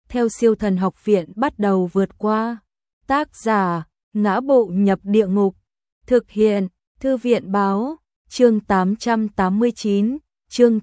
theo Siêu Thần Học Viện bắt đầu vượt qua. Tác giả: Ngã Bộ Nhập Địa Ngục. Thực hiện: Thư viện báo. Chương 889, chương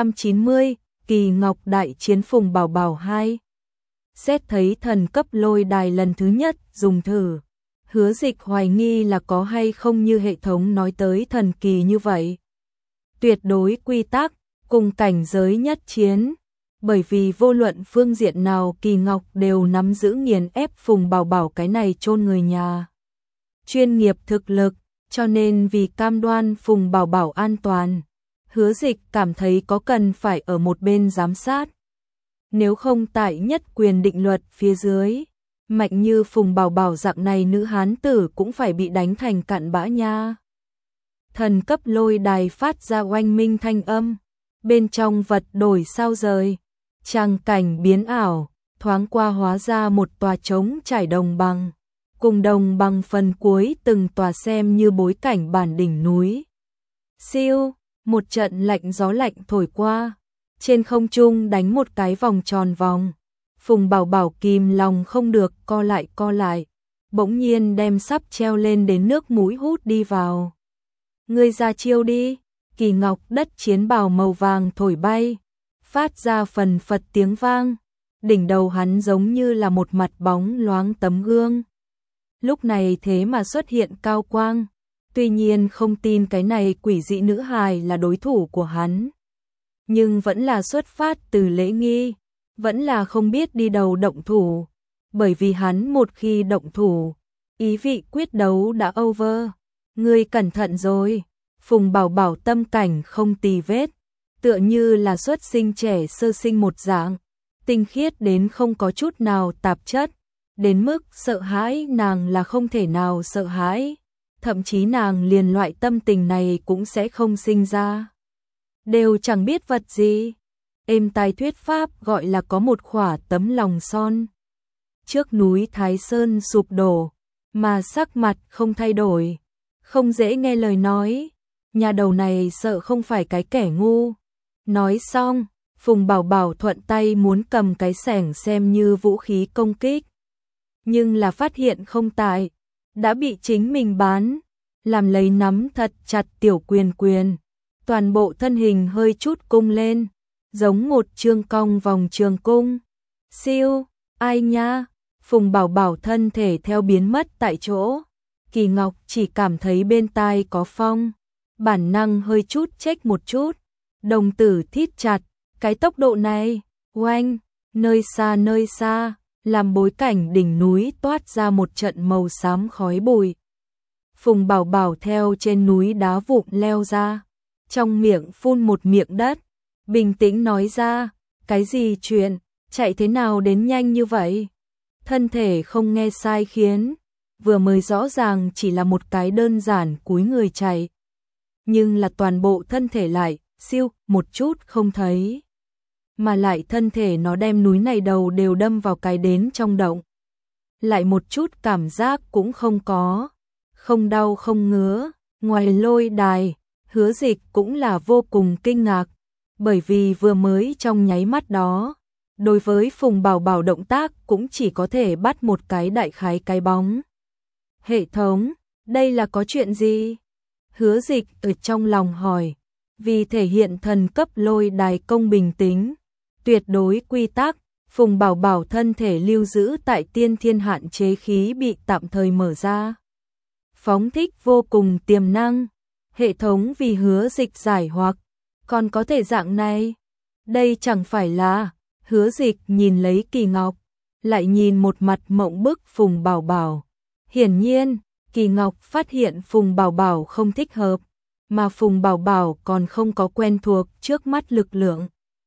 890, Kỳ Ngọc Đại Chiến Phùng Bảo Bảo 2. Xét thấy thần cấp lôi đài lần thứ nhất dùng thử, Hứa Dịch hoài nghi là có hay không như hệ thống nói tới thần kỳ như vậy. Tuyệt đối quy tắc, cùng cảnh giới nhất chiến, bởi vì vô luận phương diện nào Kỳ Ngọc đều nắm giữ nghiền ép Phùng Bảo Bảo cái này chôn người nhà. Chuyên nghiệp thực lực, cho nên vì cam đoan Phùng Bảo Bảo an toàn, Hứa Dịch cảm thấy có cần phải ở một bên giám sát. Nếu không tại nhất quyền định luật phía dưới, mạnh như Phùng Bảo Bảo dạng này nữ hán tử cũng phải bị đánh thành cặn bã nha. Thần cấp lôi đài phát ra oanh minh thanh âm, bên trong vật đổi sao rời, tràng cảnh biến ảo, thoáng qua hóa ra một tòa trống trải đồng bằng, cùng đồng bằng phần cuối từng tòa xem như bối cảnh bản đỉnh núi. Siêu, một trận lạnh gió lạnh thổi qua, trên không trung đánh một cái vòng tròn vòng. Phùng Bảo Bảo kìm lòng không được co lại, bỗng nhiên đem sắp treo lên đến nước mũi hút đi vào. Ngươi ra chiêu đi. Kỳ Ngọc đất chiến bào màu vàng thổi bay, phát ra phần phật tiếng vang, đỉnh đầu hắn giống như là một mặt bóng loáng tấm gương. Lúc này thế mà xuất hiện cao quang, tuy nhiên không tin cái này quỷ dị nữ hài là đối thủ của hắn. Nhưng vẫn là xuất phát từ lễ nghi, vẫn là không biết đi đầu động thủ, bởi vì hắn một khi động thủ, ý vị quyết đấu đã over. Ngươi cẩn thận rồi. Phùng Bảo Bảo tâm cảnh không tì vết, tựa như là xuất sinh trẻ sơ sinh một dạng, tinh khiết đến không có chút nào tạp chất, đến mức sợ hãi nàng là không thể nào sợ hãi, thậm chí nàng liền loại tâm tình này cũng sẽ không sinh ra. Đều chẳng biết vật gì. Êm tai thuyết pháp gọi là có một khỏa tấm lòng son. Trước núi Thái Sơn sụp đổ, mà sắc mặt không thay đổi, không dễ nghe lời nói. Nhà đầu này sợ không phải cái kẻ ngu. Nói xong, Phùng Bảo Bảo thuận tay muốn cầm cái xẻng xem như vũ khí công kích. Nhưng là phát hiện không tại, đã bị chính mình bán, làm lấy nắm thật chặt tiểu quyền, toàn bộ thân hình hơi chút cung lên, giống một chương cong vòng trường cung. Siêu, ai nha, Phùng Bảo Bảo thân thể theo biến mất tại chỗ. Kỳ Ngọc chỉ cảm thấy bên tai có phong, bản năng hơi chút chếch một chút, đồng tử thít chặt, cái tốc độ này, oanh, nơi xa, làm bối cảnh đỉnh núi toát ra một trận màu xám khói bụi. Phùng Bảo Bảo theo trên núi đá vụn leo ra, trong miệng phun một miệng đất, bình tĩnh nói ra, cái gì chuyện, chạy thế nào đến nhanh như vậy? Thân thể không nghe sai khiến, vừa mới rõ ràng chỉ là một cái đơn giản cúi người chạy, nhưng là toàn bộ thân thể lại, siêu, một chút không thấy. Mà lại thân thể nó đem núi này đầu đều đâm vào cái đến trong động. Lại một chút cảm giác cũng không có, không đau không ngứa. Ngoài lôi đài, Hứa Dịch cũng là vô cùng kinh ngạc, bởi vì vừa mới trong nháy mắt đó, đối với Phùng Bảo Bảo động tác cũng chỉ có thể bắt một cái đại khái cái bóng. Hệ thống, đây là có chuyện gì? Hứa Dịch ở trong lòng hỏi, vì thể hiện thần cấp lôi đài công bình tính, tuyệt đối quy tắc, Phùng Bảo Bảo thân thể lưu giữ tại tiên thiên hạn chế khí bị tạm thời mở ra. Phóng thích vô cùng tiềm năng, hệ thống vì Hứa Dịch giải hoặc, còn có thể dạng này. Đây chẳng phải là, Hứa Dịch nhìn lấy Kỳ Ngọc, lại nhìn một mặt mộng bức Phùng Bảo Bảo. Hiển nhiên, Kỳ Ngọc phát hiện Phùng Bảo Bảo không thích hợp, mà Phùng Bảo Bảo còn không có quen thuộc trước mắt lực lượng.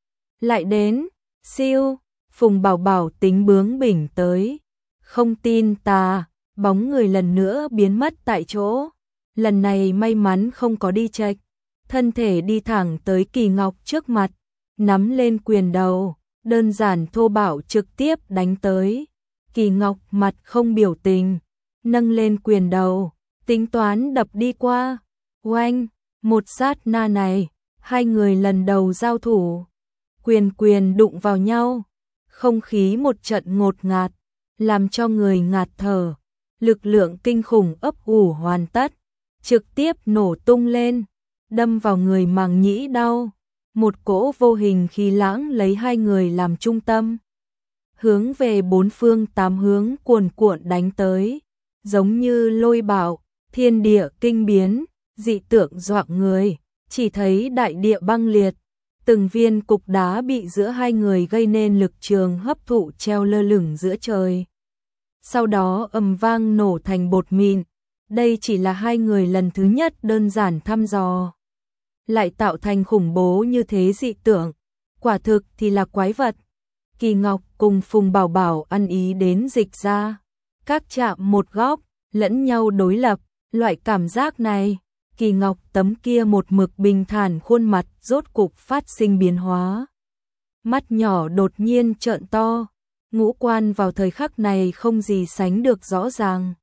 Lại đến, siêu, Phùng Bảo Bảo tính bướng bỉnh tới. Không tin ta, bóng người lần nữa biến mất tại chỗ. Lần này may mắn không có đi chệch, thân thể đi thẳng tới Kỳ Ngọc trước mặt, nắm lên quyền đầu, đơn giản thô bạo trực tiếp đánh tới. Kỳ Ngọc mặt không biểu tình, nâng lên quyền đầu, tính toán đập đi qua. Oanh, một sát na này, hai người lần đầu giao thủ, quyền đụng vào nhau, không khí một trận ngột ngạt, làm cho người ngạt thở. Lực lượng kinh khủng ấp ủ hoàn tất, trực tiếp nổ tung lên, đâm vào người màng nhĩ đau. Một cỗ vô hình khí lãng lấy hai người làm trung tâm, hướng về bốn phương tám hướng cuồn cuộn đánh tới, giống như lôi bạo, thiên địa kinh biến, dị tượng dọa người, chỉ thấy đại địa băng liệt, từng viên cục đá bị giữa hai người gây nên lực trường hấp thụ treo lơ lửng giữa trời. Sau đó ầm vang nổ thành bột mịn. Đây chỉ là hai người lần thứ nhất đơn giản thăm dò, lại tạo thành khủng bố như thế dị tượng, quả thực thì là quái vật. Kỳ Ngọc cùng Phùng Bảo Bảo ăn ý đến dịch ra, các chạm một góc, lẫn nhau đối lập, loại cảm giác này, Kỳ Ngọc tấm kia một mực bình thản khuôn mặt rốt cục phát sinh biến hóa. Mắt nhỏ đột nhiên trợn to, ngũ quan vào thời khắc này không gì sánh được rõ ràng.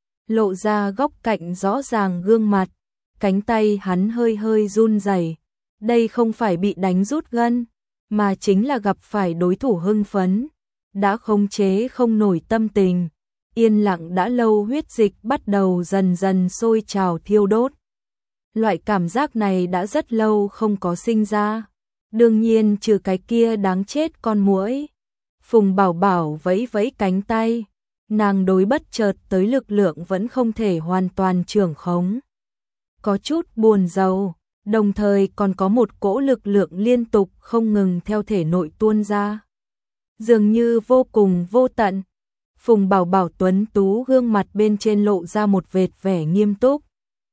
Lộ ra góc cạnh rõ ràng gương mặt, cánh tay hắn hơi hơi run rẩy. Đây không phải bị đánh rút gân, mà chính là gặp phải đối thủ hưng phấn, đã khống chế không nổi tâm tình. Yên lặng đã lâu huyết dịch bắt đầu dần dần sôi trào thiêu đốt. Loại cảm giác này đã rất lâu không có sinh ra. Đương nhiên trừ cái kia đáng chết con muỗi. Phùng Bảo Bảo vẫy vẫy cánh tay, nàng đối bất chợt tới lực lượng vẫn không thể hoàn toàn trưởng khống. Có chút buồn rầu, đồng thời còn có một cỗ lực lượng liên tục không ngừng theo thể nội tuôn ra. Dường như vô cùng vô tận. Phùng Bảo Bảo tuấn tú gương mặt bên trên lộ ra một vệt vẻ nghiêm túc.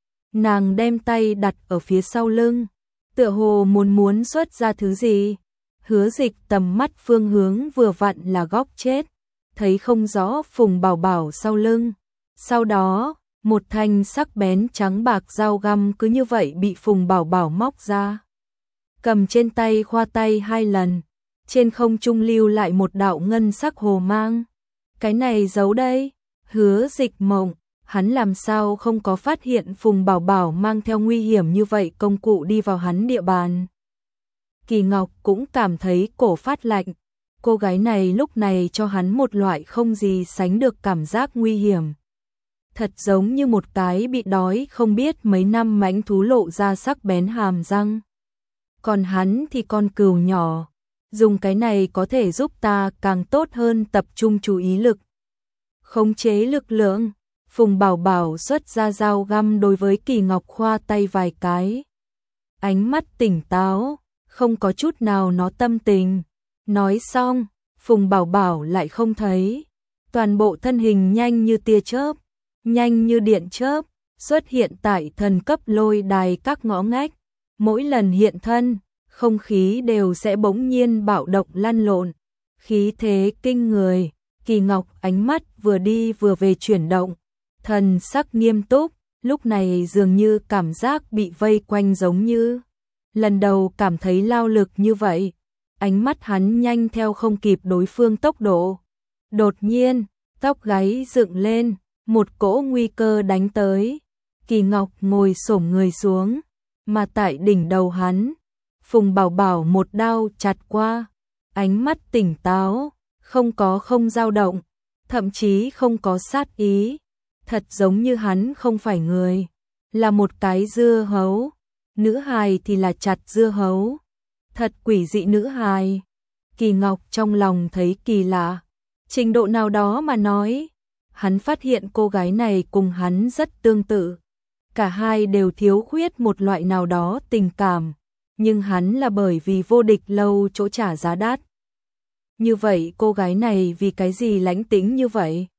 Nàng đem tay đặt ở phía sau lưng, tựa hồ muốn xuất ra thứ gì. Hứa Dịch tầm mắt phương hướng vừa vặn là góc chết, thấy không rõ Phùng Bảo Bảo sau lưng. Sau đó, một thanh sắc bén trắng bạc dao găm cứ như vậy bị Phùng Bảo Bảo móc ra. Cầm trên tay khoa tay hai lần, trên không trung lưu lại một đạo ngân sắc hồ mang. Cái này giấu đây, Hứa Dịch mộng, hắn làm sao không có phát hiện Phùng Bảo Bảo mang theo nguy hiểm như vậy công cụ đi vào hắn địa bàn. Kỳ Ngọc cũng cảm thấy cổ phát lạnh, cô gái này lúc này cho hắn một loại không gì sánh được cảm giác nguy hiểm. Thật giống như một cái bị đói không biết mấy năm mãnh thú lộ ra sắc bén hàm răng. Còn hắn thì con cừu nhỏ, dùng cái này có thể giúp ta càng tốt hơn tập trung chú ý lực. Khống chế lực lượng, Phùng Bảo Bảo xuất ra dao găm đối với Kỳ Ngọc khoa tay vài cái. Ánh mắt tỉnh táo, không có chút nào nó tâm tình. Nói xong, Phùng Bảo Bảo lại không thấy. Toàn bộ thân hình nhanh như tia chớp, nhanh như điện chớp, xuất hiện tại thần cấp lôi đài các ngõ ngách. Mỗi lần hiện thân, không khí đều sẽ bỗng nhiên bạo động lăn lộn. Khí thế kinh người, Kỳ Ngọc ánh mắt vừa đi vừa về chuyển động. Thần sắc nghiêm túc, lúc này dường như cảm giác bị vây quanh giống như lần đầu cảm thấy lao lực như vậy. Ánh mắt hắn nhanh theo không kịp đối phương tốc độ. Đột nhiên, tóc gáy dựng lên, một cỗ nguy cơ đánh tới. Kỳ Ngọc ngồi xổm người xuống, mà tại đỉnh đầu hắn, Phùng Bảo Bảo một đao chặt qua. Ánh mắt tỉnh táo, không dao động, thậm chí không có sát ý. Thật giống như hắn không phải người, là một cái dưa hấu. Nữ hài thì là chặt dưa hấu. Thật quỷ dị nữ hài. Kỳ Ngọc trong lòng thấy kỳ lạ. Trình độ nào đó mà nói, hắn phát hiện cô gái này cùng hắn rất tương tự. Cả hai đều thiếu khuyết một loại nào đó tình cảm, nhưng hắn là bởi vì vô địch lâu chỗ trả giá đắt. Như vậy cô gái này vì cái gì lãnh tĩnh như vậy?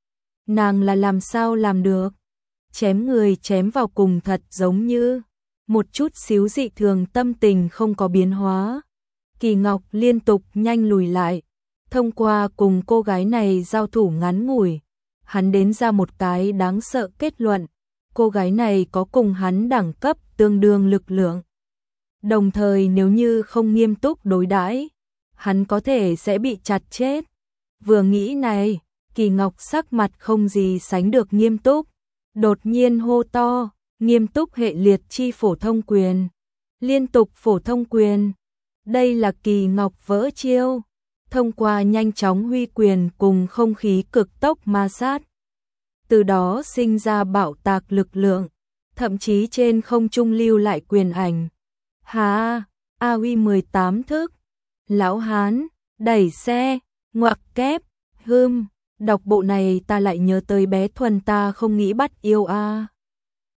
Nàng là làm sao làm được? Chém người chém vào cùng thật giống như một chút xíu dị thường, tâm tình không có biến hóa. Kỳ Ngọc liên tục nhanh lùi lại. Thông qua cùng cô gái này giao thủ ngắn ngủi, hắn đến ra một cái đáng sợ kết luận. Cô gái này có cùng hắn đẳng cấp tương đương lực lượng. Đồng thời nếu như không nghiêm túc đối đãi, hắn có thể sẽ bị chặt chết. Vừa nghĩ này, Kỳ Ngọc sắc mặt không gì sánh được nghiêm túc. Đột nhiên hô to, nghiêm túc hệ liệt chi phổ thông quyền. Liên tục phổ thông quyền. Đây là Kỳ Ngọc vỡ chiêu. thông qua nhanh chóng huy quyền cùng không khí cực tốc ma sát. Từ đó sinh ra bạo tạc lực lượng, thậm chí trên không trung lưu lại quyền ảnh. Hà, AOE 18 thức, lão hán, đẩy xe, ngoặc kép, đọc bộ này ta lại nhớ tới bé Thuần ta không nghĩ bắt yêu a.